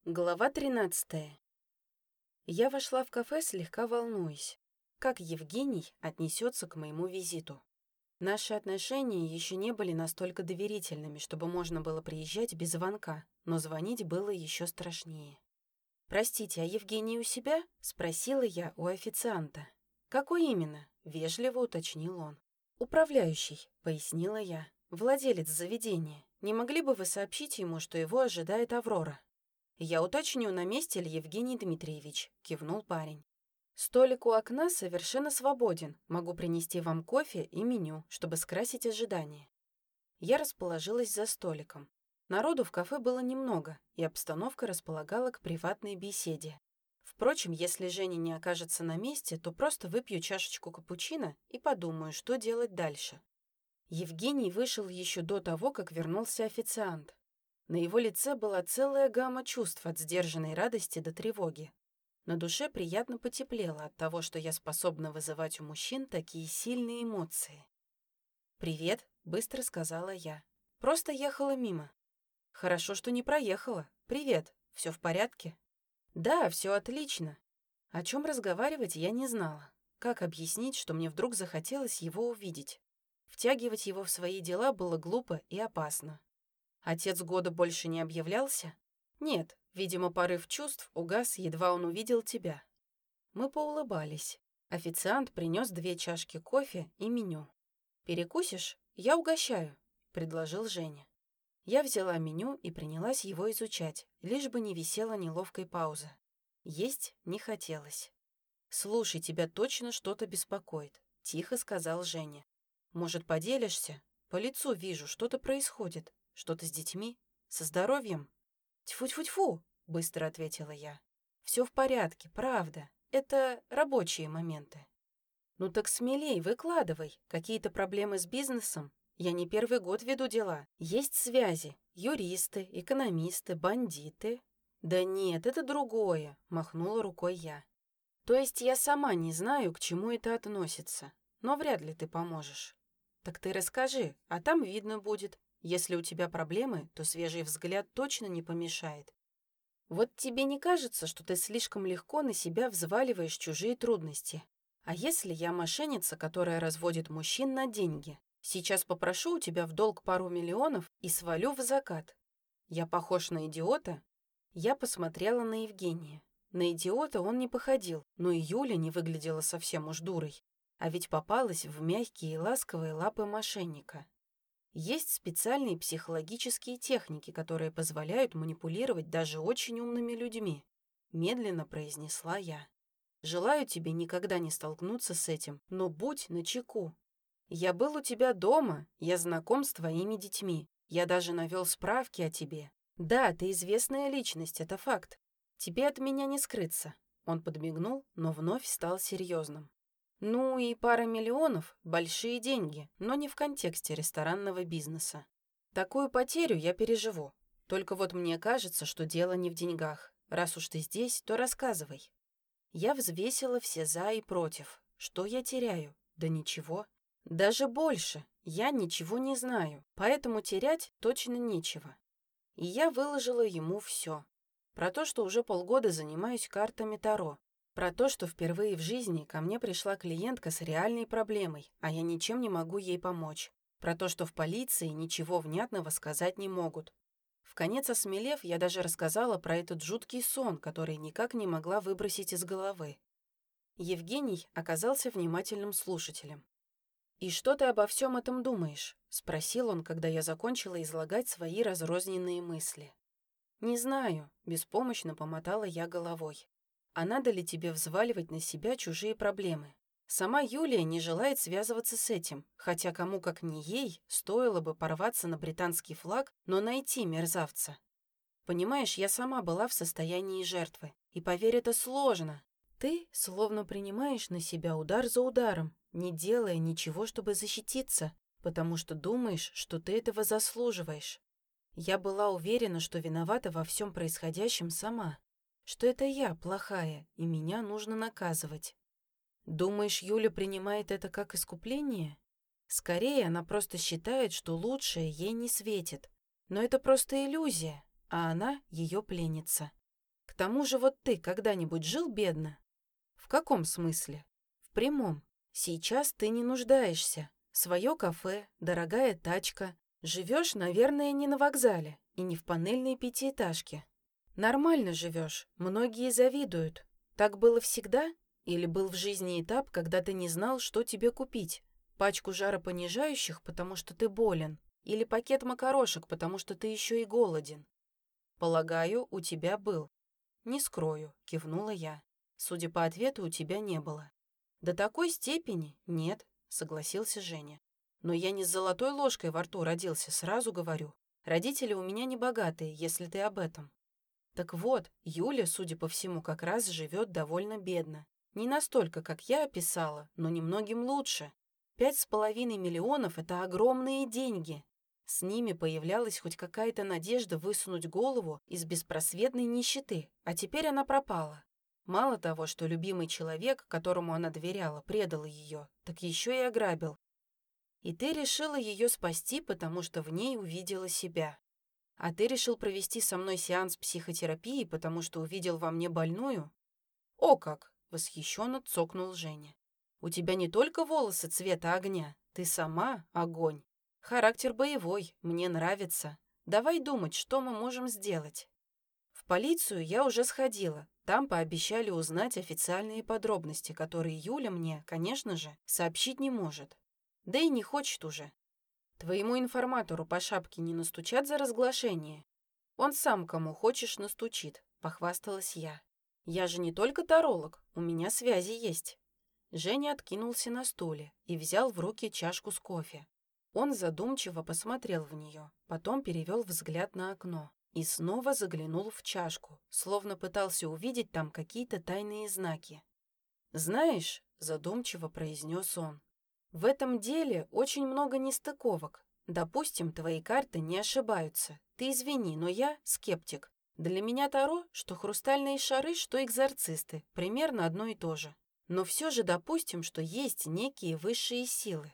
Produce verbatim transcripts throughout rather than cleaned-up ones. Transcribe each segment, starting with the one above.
Глава тринадцатая. Я вошла в кафе, слегка волнуясь. Как Евгений отнесется к моему визиту? Наши отношения еще не были настолько доверительными, чтобы можно было приезжать без звонка, но звонить было еще страшнее. «Простите, а Евгений у себя?» — спросила я у официанта. «Какой именно?» — вежливо уточнил он. «Управляющий», — пояснила я. «Владелец заведения. Не могли бы вы сообщить ему, что его ожидает Аврора?» «Я уточню, на месте ли Евгений Дмитриевич», — кивнул парень. «Столик у окна совершенно свободен. Могу принести вам кофе и меню, чтобы скрасить ожидание». Я расположилась за столиком. Народу в кафе было немного, и обстановка располагала к приватной беседе. Впрочем, если Женя не окажется на месте, то просто выпью чашечку капучино и подумаю, что делать дальше. Евгений вышел еще до того, как вернулся официант. На его лице была целая гамма чувств от сдержанной радости до тревоги. На душе приятно потеплело от того, что я способна вызывать у мужчин такие сильные эмоции. «Привет», — быстро сказала я. «Просто ехала мимо». «Хорошо, что не проехала. Привет. Все в порядке?» «Да, все отлично». О чем разговаривать я не знала. Как объяснить, что мне вдруг захотелось его увидеть? Втягивать его в свои дела было глупо и опасно. Отец года больше не объявлялся? Нет, видимо, порыв чувств угас, едва он увидел тебя. Мы поулыбались. Официант принес две чашки кофе и меню. «Перекусишь? Я угощаю», — предложил Женя. Я взяла меню и принялась его изучать, лишь бы не висела неловкой пауза. Есть не хотелось. «Слушай, тебя точно что-то беспокоит», — тихо сказал Женя. «Может, поделишься? По лицу вижу, что-то происходит. Что-то с детьми? Со здоровьем?» «Тьфу-тьфу-тьфу!» — быстро ответила я. «Все в порядке, правда. Это рабочие моменты». «Ну так смелей, выкладывай. Какие-то проблемы с бизнесом? Я не первый год веду дела. Есть связи. Юристы, экономисты, бандиты». «Да нет, это другое», — махнула рукой я. «То есть я сама не знаю, к чему это относится. Но вряд ли ты поможешь». «Так ты расскажи, а там видно будет. Если у тебя проблемы, то свежий взгляд точно не помешает. Вот тебе не кажется, что ты слишком легко на себя взваливаешь чужие трудности? А если я мошенница, которая разводит мужчин на деньги? Сейчас попрошу у тебя в долг пару миллионов и свалю в закат. Я похож на идиота?» Я посмотрела на Евгения. На идиота он не походил, но и Юля не выглядела совсем уж дурой. А ведь попалась в мягкие и ласковые лапы мошенника. Есть специальные психологические техники, которые позволяют манипулировать даже очень умными людьми. Медленно произнесла я. Желаю тебе никогда не столкнуться с этим, но будь начеку. Я был у тебя дома, я знаком с твоими детьми. Я даже навел справки о тебе. Да, ты известная личность, это факт. Тебе от меня не скрыться. Он подмигнул, но вновь стал серьезным. Ну и пара миллионов – большие деньги, но не в контексте ресторанного бизнеса. Такую потерю я переживу. Только вот мне кажется, что дело не в деньгах. Раз уж ты здесь, то рассказывай. Я взвесила все «за» и «против». Что я теряю? Да ничего. Даже больше. Я ничего не знаю, поэтому терять точно нечего. И я выложила ему все. Про то, что уже полгода занимаюсь картами Таро. Про то, что впервые в жизни ко мне пришла клиентка с реальной проблемой, а я ничем не могу ей помочь. Про то, что в полиции ничего внятного сказать не могут. Вконец осмелев, я даже рассказала про этот жуткий сон, который никак не могла выбросить из головы. Евгений оказался внимательным слушателем. «И что ты обо всем этом думаешь?» — спросил он, когда я закончила излагать свои разрозненные мысли. «Не знаю», — беспомощно помотала я головой. «А надо ли тебе взваливать на себя чужие проблемы? Сама Юлия не желает связываться с этим, хотя кому как не ей стоило бы порваться на британский флаг, но найти мерзавца. Понимаешь, я сама была в состоянии жертвы, и поверь, это сложно. Ты словно принимаешь на себя удар за ударом, не делая ничего, чтобы защититься, потому что думаешь, что ты этого заслуживаешь. Я была уверена, что виновата во всем происходящем сама, что это я плохая, и меня нужно наказывать. Думаешь, Юля принимает это как искупление? Скорее, она просто считает, что лучшее ей не светит. Но это просто иллюзия, а она ее пленница. тому же вот ты когда-нибудь жил бедно? В каком смысле? В прямом. Сейчас ты не нуждаешься. Свое кафе, дорогая тачка. Живешь, наверное, не на вокзале и не в панельной пятиэтажке. Нормально живешь, многие завидуют. Так было всегда? Или был в жизни этап, когда ты не знал, что тебе купить? Пачку жаропонижающих, потому что ты болен? Или пакет макарошек, потому что ты еще и голоден? Полагаю, у тебя был. Не скрою, кивнула я. Судя по ответу, у тебя не было. До такой степени нет, согласился Женя. Но я не с золотой ложкой во рту родился, сразу говорю. Родители у меня не богатые, если ты об этом. Так вот, Юля, судя по всему, как раз живет довольно бедно. Не настолько, как я описала, но немногим лучше. Пять с половиной миллионов — это огромные деньги. С ними появлялась хоть какая-то надежда высунуть голову из беспросветной нищеты, а теперь она пропала. Мало того, что любимый человек, которому она доверяла, предал ее, так еще и ограбил. И ты решила ее спасти, потому что в ней увидела себя. А ты решил провести со мной сеанс психотерапии, потому что увидел во мне больную? О как! Восхищенно цокнул Женя. У тебя не только волосы цвета огня, ты сама огонь. Характер боевой, мне нравится. Давай думать, что мы можем сделать. В полицию я уже сходила. Там пообещали узнать официальные подробности, которые Юля мне, конечно же, сообщить не может. Да и не хочет уже. Твоему информатору по шапке не настучат за разглашение? Он сам кому хочешь настучит, похвасталась я. Я же не только таролог, у меня связи есть. Женя откинулся на стуле и взял в руки чашку с кофе. Он задумчиво посмотрел в нее, потом перевел взгляд на окно и снова заглянул в чашку, словно пытался увидеть там какие-то тайные знаки. «Знаешь», — задумчиво произнес он, — «в этом деле очень много нестыковок. Допустим, твои карты не ошибаются. Ты извини, но я скептик. Для меня Таро, что хрустальные шары, что экзорцисты, примерно одно и то же. Но все же допустим, что есть некие высшие силы».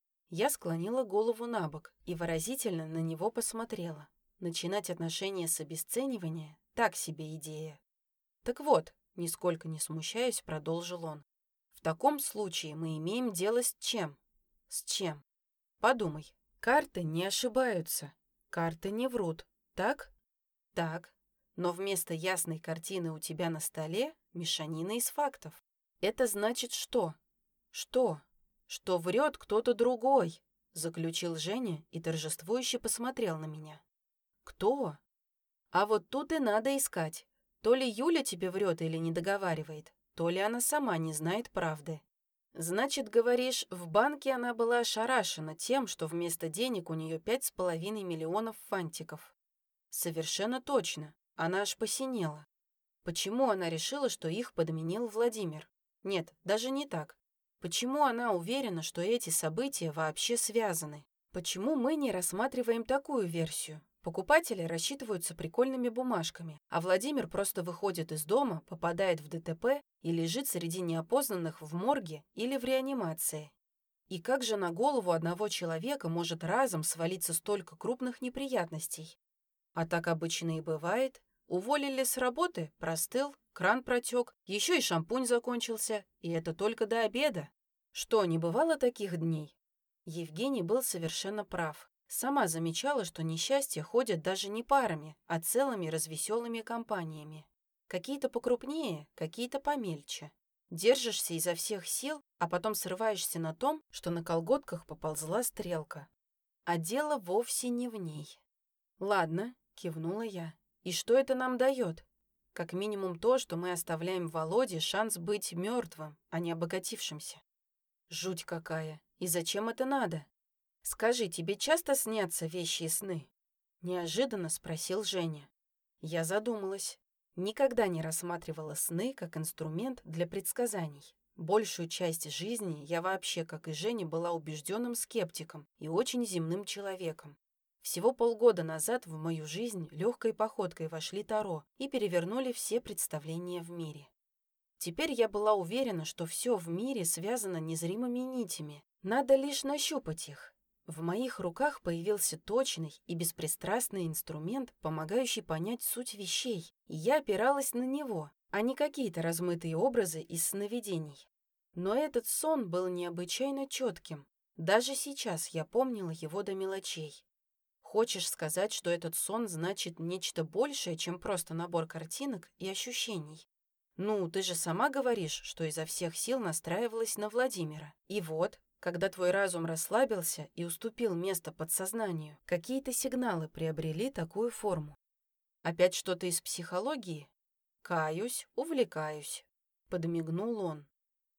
Я склонила голову на бок и выразительно на него посмотрела. Начинать отношения с обесценивания — так себе идея. «Так вот», — нисколько не смущаясь, продолжил он, «в таком случае мы имеем дело с чем?» «С чем?» «Подумай. Карты не ошибаются. Карты не врут. Так?» «Так. Но вместо ясной картины у тебя на столе мешанина из фактов. Это значит что?» «Что?» «Что врет кто-то другой», — заключил Женя и торжествующе посмотрел на меня. «Кто?» «А вот тут и надо искать. То ли Юля тебе врет или не договаривает, то ли она сама не знает правды. Значит, говоришь, в банке она была ошарашена тем, что вместо денег у нее пять с половиной миллионов фантиков. Совершенно точно. Она аж посинела. Почему она решила, что их подменил Владимир? Нет, даже не так. Почему она уверена, что эти события вообще связаны? Почему мы не рассматриваем такую версию? Покупатели рассчитываются прикольными бумажками, а Владимир просто выходит из дома, попадает в ДТП и лежит среди неопознанных в морге или в реанимации. И как же на голову одного человека может разом свалиться столько крупных неприятностей? А так обычно и бывает. Уволили с работы, простыл, кран протек, еще и шампунь закончился, и это только до обеда. Что, не бывало таких дней? Евгений был совершенно прав. Сама замечала, что несчастья ходят даже не парами, а целыми развеселыми компаниями. Какие-то покрупнее, какие-то помельче. Держишься изо всех сил, а потом срываешься на том, что на колготках поползла стрелка. А дело вовсе не в ней. «Ладно», — кивнула я. «И что это нам дает? Как минимум то, что мы оставляем Володе шанс быть мертвым, а не обогатившимся». «Жуть какая! И зачем это надо? Скажи, тебе часто снятся вещи и сны?» Неожиданно спросил Женя. Я задумалась. Никогда не рассматривала сны как инструмент для предсказаний. Большую часть жизни я вообще, как и Женя, была убежденным скептиком и очень земным человеком. Всего полгода назад в мою жизнь легкой походкой вошли Таро и перевернули все представления в мире. Теперь я была уверена, что все в мире связано незримыми нитями. Надо лишь нащупать их. В моих руках появился точный и беспристрастный инструмент, помогающий понять суть вещей, и я опиралась на него, а не какие-то размытые образы из сновидений. Но этот сон был необычайно четким. Даже сейчас я помнила его до мелочей. Хочешь сказать, что этот сон значит нечто большее, чем просто набор картинок и ощущений? Ну, ты же сама говоришь, что изо всех сил настраивалась на Владимира. И вот, когда твой разум расслабился и уступил место подсознанию, какие-то сигналы приобрели такую форму. Опять что-то из психологии? Каюсь, увлекаюсь. Подмигнул он.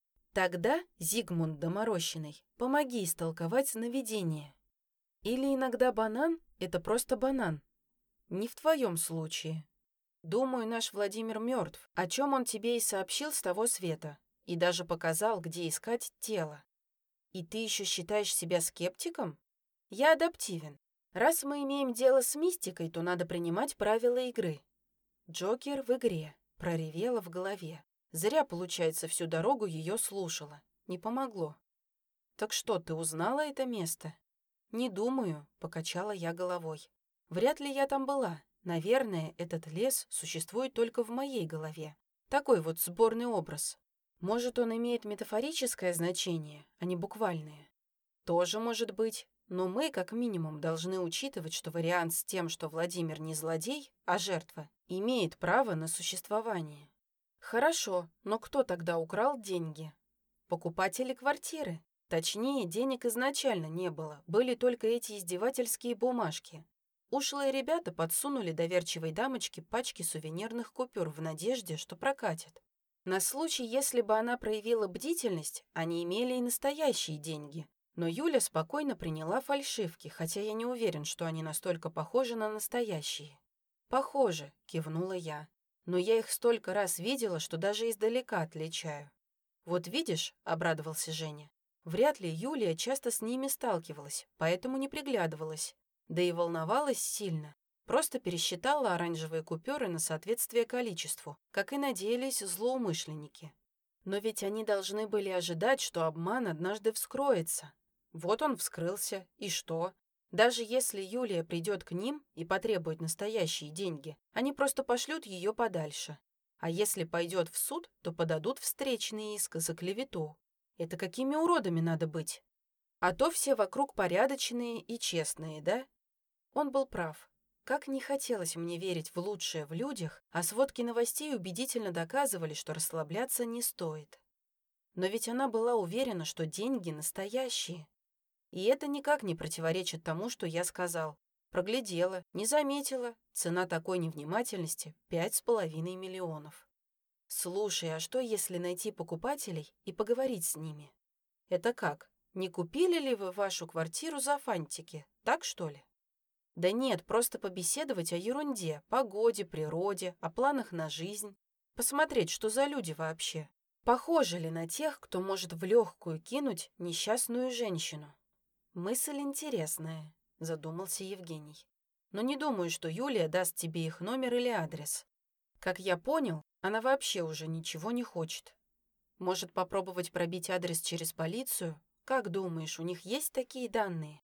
Тогда, Зигмунд Доморощенный, помоги истолковать сновидение. Или иногда банан — это просто банан. Не в твоем случае. Думаю, наш Владимир мертв, о чем он тебе и сообщил с того света, и даже показал, где искать тело. И ты еще считаешь себя скептиком? Я адаптивен. Раз мы имеем дело с мистикой, то надо принимать правила игры. Джокер в игре. Проревела в голове. Зря, получается, всю дорогу ее слушала. Не помогло. Так что, ты узнала это место? Не думаю, покачала я головой. Вряд ли я там была. Наверное, этот лес существует только в моей голове. Такой вот сборный образ. Может, он имеет метафорическое значение, а не буквальное? Тоже может быть. Но мы, как минимум, должны учитывать, что вариант с тем, что Владимир не злодей, а жертва, имеет право на существование. Хорошо, но кто тогда украл деньги? Покупатели квартиры. Точнее, денег изначально не было, были только эти издевательские бумажки. Ушлые ребята подсунули доверчивой дамочке пачки сувенирных купюр в надежде, что прокатит. На случай, если бы она проявила бдительность, они имели и настоящие деньги. Но Юля спокойно приняла фальшивки, хотя я не уверен, что они настолько похожи на настоящие. «Похоже», — кивнула я. «Но я их столько раз видела, что даже издалека отличаю». «Вот видишь», — обрадовался Женя, «вряд ли Юлия часто с ними сталкивалась, поэтому не приглядывалась. Да и волновалась сильно. Просто пересчитала оранжевые купюры на соответствие количеству, как и надеялись злоумышленники. Но ведь они должны были ожидать, что обман однажды вскроется. Вот он вскрылся, и что? Даже если Юлия придет к ним и потребует настоящие деньги, они просто пошлют ее подальше. А если пойдет в суд, то подадут встречный иск за клевету. Это какими уродами надо быть? А то все вокруг порядочные и честные, да? Он был прав. Как не хотелось мне верить в лучшее в людях, а сводки новостей убедительно доказывали, что расслабляться не стоит. Но ведь она была уверена, что деньги настоящие. И это никак не противоречит тому, что я сказал. Проглядела, не заметила. Цена такой невнимательности — пять с половиной миллионов. Слушай, а что, если найти покупателей и поговорить с ними? Это как? Не купили ли вы вашу квартиру за фантики? Так, что ли? Да нет, просто побеседовать о ерунде, погоде, природе, о планах на жизнь. Посмотреть, что за люди вообще. Похожи ли на тех, кто может в легкую кинуть несчастную женщину? Мысль интересная, задумался Евгений. Но не думаю, что Юлия даст тебе их номер или адрес. Как я понял, она вообще уже ничего не хочет. Может попробовать пробить адрес через полицию? Как думаешь, у них есть такие данные?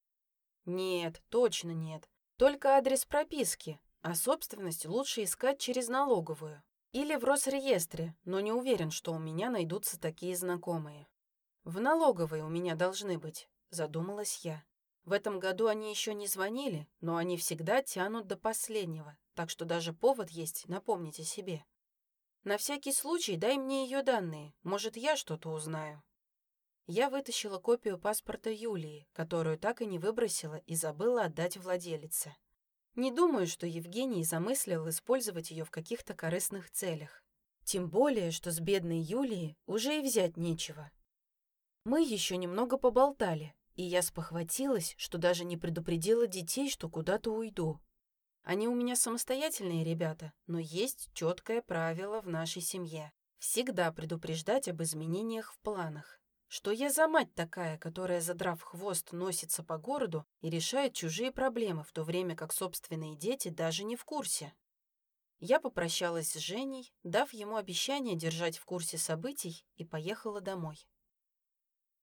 Нет, точно нет. Только адрес прописки, а собственность лучше искать через налоговую. Или в Росреестре, но не уверен, что у меня найдутся такие знакомые. В налоговой у меня должны быть, задумалась я. В этом году они еще не звонили, но они всегда тянут до последнего, так что даже повод есть напомнить о себе. На всякий случай дай мне ее данные, может, я что-то узнаю. Я вытащила копию паспорта Юлии, которую так и не выбросила и забыла отдать владелице. Не думаю, что Евгений замыслил использовать ее в каких-то корыстных целях. Тем более, что с бедной Юлией уже и взять нечего. Мы еще немного поболтали, и я спохватилась, что даже не предупредила детей, что куда-то уйду. Они у меня самостоятельные ребята, но есть четкое правило в нашей семье. Всегда предупреждать об изменениях в планах. Что я за мать такая, которая, задрав хвост, носится по городу и решает чужие проблемы, в то время как собственные дети даже не в курсе? Я попрощалась с Женей, дав ему обещание держать в курсе событий, и поехала домой.